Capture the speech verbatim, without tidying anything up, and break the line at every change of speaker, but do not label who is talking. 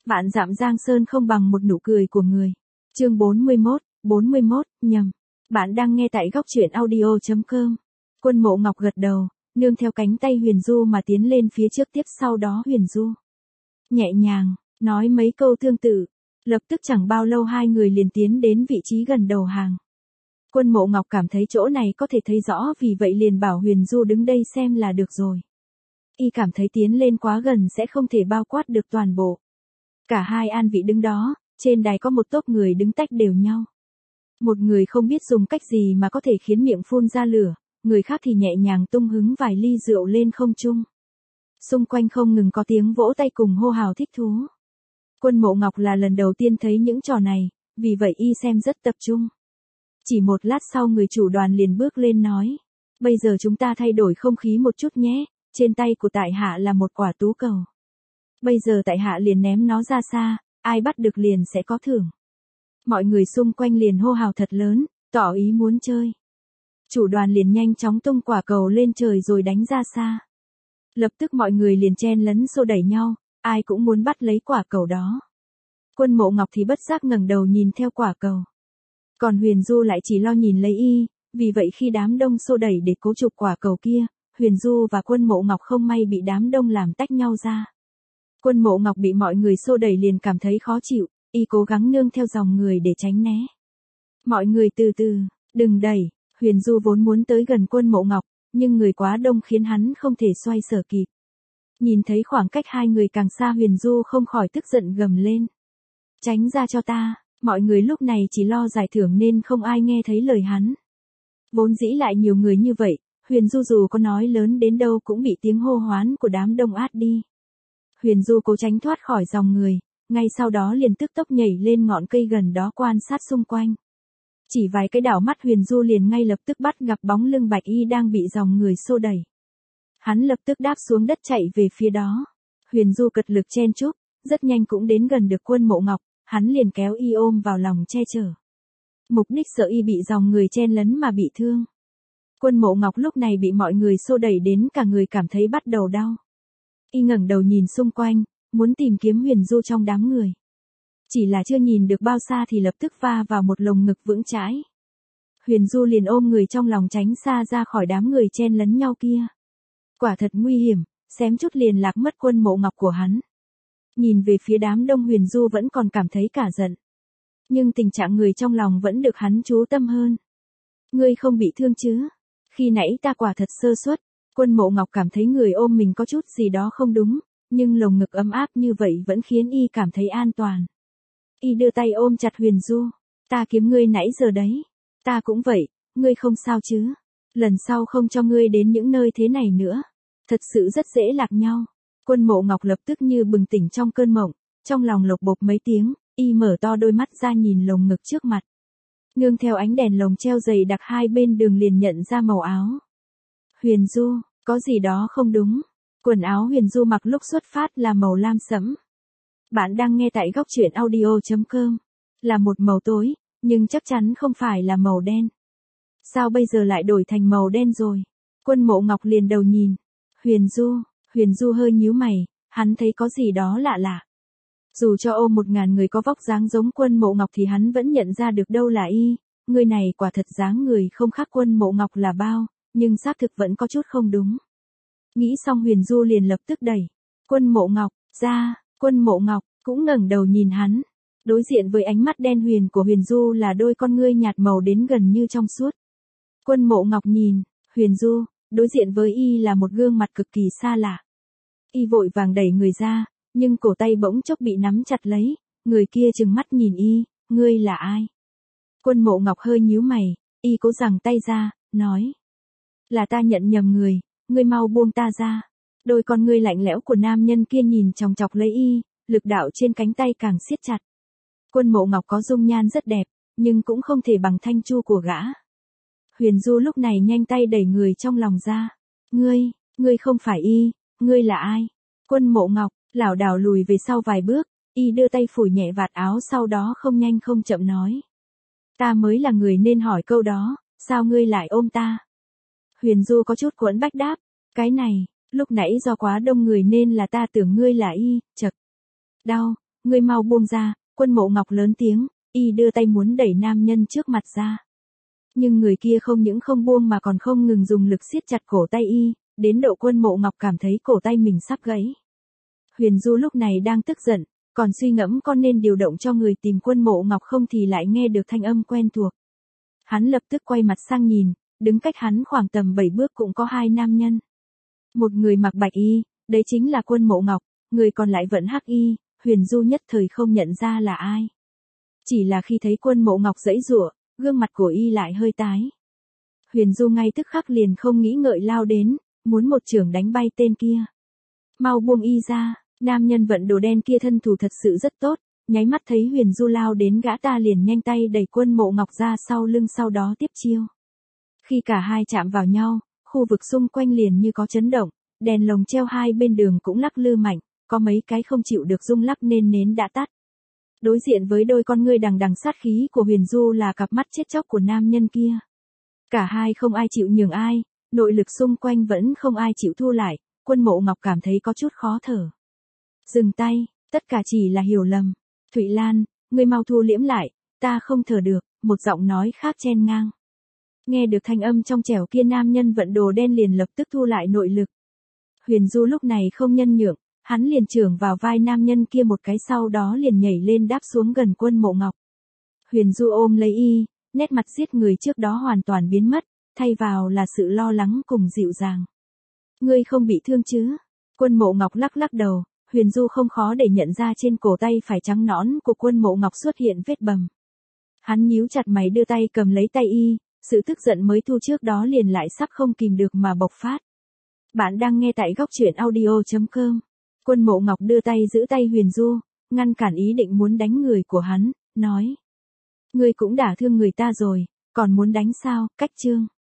Vạn dặm giang sơn không bằng một nụ cười của người. Chương bốn mươi mốt, bốn mươi mốt, nhầm. Bạn đang nghe tại góc truyện audio chấm com. Quân Mộ Ngọc gật đầu, nương theo cánh tay Huyền Du mà tiến lên phía trước, tiếp sau đó Huyền Du nhẹ nhàng nói mấy câu tương tự. Lập tức chẳng bao lâu hai người liền tiến đến vị trí gần đầu hàng. Quân Mộ Ngọc cảm thấy chỗ này có thể thấy rõ, vì vậy liền bảo Huyền Du đứng đây xem là được rồi. Y cảm thấy tiến lên quá gần sẽ không thể bao quát được toàn bộ. Cả hai an vị đứng đó, trên đài có một tốp người đứng tách đều nhau. Một người không biết dùng cách gì mà có thể khiến miệng phun ra lửa, người khác thì nhẹ nhàng tung hứng vài ly rượu lên không trung. Xung quanh không ngừng có tiếng vỗ tay cùng hô hào thích thú. Quân Mộ Ngọc là lần đầu tiên thấy những trò này, vì vậy y xem rất tập trung. Chỉ một lát sau người chủ đoàn liền bước lên nói. Bây giờ chúng ta thay đổi không khí một chút nhé, trên tay của tại hạ là một quả tú cầu. Bây giờ tại hạ liền ném nó ra xa, ai bắt được liền sẽ có thưởng. Mọi người xung quanh liền hô hào thật lớn, tỏ ý muốn chơi. Chủ đoàn liền nhanh chóng tung quả cầu lên trời rồi đánh ra xa. Lập tức mọi người liền chen lấn xô đẩy nhau, ai cũng muốn bắt lấy quả cầu đó. Quân Mộ Ngọc thì bất giác ngẩng đầu nhìn theo quả cầu. Còn Huyền Du lại chỉ lo nhìn lấy y, vì vậy khi đám đông xô đẩy để cố chụp quả cầu kia, Huyền Du và Quân Mộ Ngọc không may bị đám đông làm tách nhau ra. Quân Mộ Ngọc bị mọi người xô đẩy liền cảm thấy khó chịu, y cố gắng nương theo dòng người để tránh né. Mọi người từ từ, đừng đẩy. Huyền Du vốn muốn tới gần Quân Mộ Ngọc, nhưng người quá đông khiến hắn không thể xoay sở kịp. Nhìn thấy khoảng cách hai người càng xa, Huyền Du không khỏi tức giận gầm lên. Tránh ra cho ta. Mọi người lúc này chỉ lo giải thưởng nên không ai nghe thấy lời hắn. Vốn dĩ lại nhiều người như vậy, Huyền Du dù có nói lớn đến đâu cũng bị tiếng hô hoán của đám đông át đi. Huyền Du cố tránh thoát khỏi dòng người, ngay sau đó liền tức tốc nhảy lên ngọn cây gần đó quan sát xung quanh. Chỉ vài cái đảo mắt Huyền Du liền ngay lập tức bắt gặp bóng lưng Bạch Y đang bị dòng người xô đẩy. Hắn lập tức đáp xuống đất chạy về phía đó. Huyền Du cật lực chen chúc, rất nhanh cũng đến gần được Quân Mộ Ngọc, hắn liền kéo y ôm vào lòng che chở. Mục đích sợ y bị dòng người chen lấn mà bị thương. Quân Mộ Ngọc lúc này bị mọi người xô đẩy đến cả người cảm thấy bắt đầu đau. Y ngẩng đầu nhìn xung quanh, muốn tìm kiếm Huyền Du trong đám người. Chỉ là chưa nhìn được bao xa thì lập tức va vào một lồng ngực vững chãi. Huyền Du liền ôm người trong lòng tránh xa ra khỏi đám người chen lấn nhau kia. Quả thật nguy hiểm, xém chút liền lạc mất Quân Mộ Ngọc của hắn. Nhìn về phía đám đông, Huyền Du vẫn còn cảm thấy cả giận. Nhưng tình trạng người trong lòng vẫn được hắn chú tâm hơn. Ngươi không bị thương chứ? Khi nãy ta quả thật sơ suất. Quân Mộ Ngọc cảm thấy người ôm mình có chút gì đó không đúng, nhưng lồng ngực ấm áp như vậy vẫn khiến y cảm thấy an toàn. Y đưa tay ôm chặt Huyền Du. Ta kiếm ngươi nãy giờ đấy. Ta cũng vậy, ngươi không sao chứ? Lần sau không cho ngươi đến những nơi thế này nữa. Thật sự rất dễ lạc nhau. Quân Mộ Ngọc lập tức như bừng tỉnh trong cơn mộng, trong lòng lộc bộc mấy tiếng, y mở to đôi mắt ra nhìn lồng ngực trước mặt. Nương theo ánh đèn lồng treo dày đặc hai bên đường liền nhận ra màu áo. Huyền Du, có gì đó không đúng. Quần áo Huyền Du mặc lúc xuất phát là màu lam sẫm. Bạn đang nghe tại góc truyện audio chấm com. Là một màu tối, nhưng chắc chắn không phải là màu đen. Sao bây giờ lại đổi thành màu đen rồi? Quân Mộ Ngọc liền đầu nhìn. Huyền Du, Huyền Du hơi nhíu mày, hắn thấy có gì đó lạ lạ. Dù cho ôm một ngàn người có vóc dáng giống Quân Mộ Ngọc thì hắn vẫn nhận ra được đâu là y. Người này quả thật dáng người không khác Quân Mộ Ngọc là bao, nhưng xác thực vẫn có chút không đúng. Nghĩ xong Huyền Du liền lập tức đẩy Quân Mộ Ngọc ra. Quân Mộ Ngọc cũng ngẩng đầu nhìn hắn. Đối diện với ánh mắt đen huyền của Huyền Du là đôi con ngươi nhạt màu đến gần như trong suốt. Quân Mộ Ngọc nhìn Huyền Du, đối diện với y là một gương mặt cực kỳ xa lạ. Y vội vàng đẩy người ra, nhưng cổ tay bỗng chốc bị nắm chặt lấy, người kia trừng mắt nhìn y, ngươi là ai? Quân Mộ Ngọc hơi nhíu mày, y cố giằng tay ra, nói. Là ta nhận nhầm người, ngươi mau buông ta ra. Đôi con ngươi lạnh lẽo của nam nhân kia nhìn chòng chọc lấy y, lực đạo trên cánh tay càng siết chặt. Quân Mộ Ngọc có dung nhan rất đẹp, nhưng cũng không thể bằng thanh chu của gã. Huyền Du lúc này nhanh tay đẩy người trong lòng ra. Ngươi, ngươi không phải y, ngươi là ai? Quân Mộ Ngọc lảo đảo lùi về sau vài bước, y đưa tay phủi nhẹ vạt áo sau đó không nhanh không chậm nói. Ta mới là người nên hỏi câu đó, sao ngươi lại ôm ta? Huyền Du có chút quẫn bách đáp, cái này, lúc nãy do quá đông người nên là ta tưởng ngươi là y, chật. Đau, ngươi mau buông ra, Quân Mộ Ngọc lớn tiếng, y đưa tay muốn đẩy nam nhân trước mặt ra. Nhưng người kia không những không buông mà còn không ngừng dùng lực siết chặt cổ tay y, đến độ Quân Mộ Ngọc cảm thấy cổ tay mình sắp gãy. Huyền Du lúc này đang tức giận, còn suy ngẫm con nên điều động cho người tìm Quân Mộ Ngọc không thì lại nghe được thanh âm quen thuộc. Hắn lập tức quay mặt sang nhìn, đứng cách hắn khoảng tầm bảy bước cũng có hai nam nhân. Một người mặc bạch y, đấy chính là Quân Mộ Ngọc, người còn lại vẫn hắc y, Huyền Du nhất thời không nhận ra là ai. Chỉ là khi thấy Quân Mộ Ngọc giãy giụa, gương mặt của y lại hơi tái. Huyền Du ngay tức khắc liền không nghĩ ngợi lao đến, muốn một chưởng đánh bay tên kia. Mau buông y ra, nam nhân vận đồ đen kia thân thủ thật sự rất tốt, nháy mắt thấy Huyền Du lao đến gã ta liền nhanh tay đẩy Quân Mộ Ngọc ra sau lưng sau đó tiếp chiêu. Khi cả hai chạm vào nhau, khu vực xung quanh liền như có chấn động, đèn lồng treo hai bên đường cũng lắc lư mạnh, có mấy cái không chịu được rung lắc nên nến đã tắt. Đối diện với đôi con ngươi đằng đằng sát khí của Huyền Du là cặp mắt chết chóc của nam nhân kia. Cả hai không ai chịu nhường ai, nội lực xung quanh vẫn không ai chịu thu lại, Quân Mộ Ngọc cảm thấy có chút khó thở. Dừng tay, tất cả chỉ là hiểu lầm. Thụy Lan, ngươi mau thu liễm lại, ta không thở được, một giọng nói khác chen ngang. Nghe được thanh âm trong trẻo kia nam nhân vận đồ đen liền lập tức thu lại nội lực. Huyền Du lúc này không nhân nhượng, hắn liền chưởng vào vai nam nhân kia một cái sau đó liền nhảy lên đáp xuống gần Quân Mộ Ngọc. Huyền Du ôm lấy y, nét mặt giết người trước đó hoàn toàn biến mất, thay vào là sự lo lắng cùng dịu dàng. Ngươi không bị thương chứ? Quân Mộ Ngọc lắc lắc đầu, Huyền Du không khó để nhận ra trên cổ tay phải trắng nõn của Quân Mộ Ngọc xuất hiện vết bầm. Hắn nhíu chặt mày đưa tay cầm lấy tay y, sự tức giận mới thu trước đó liền lại sắp không kìm được mà bộc phát. Bạn đang nghe tại góc truyện audio chấm com. Quân Mộ Ngọc đưa tay giữ tay Huyền Du, ngăn cản ý định muốn đánh người của hắn, nói. Ngươi cũng đả thương người ta rồi, còn muốn đánh sao, cách chương.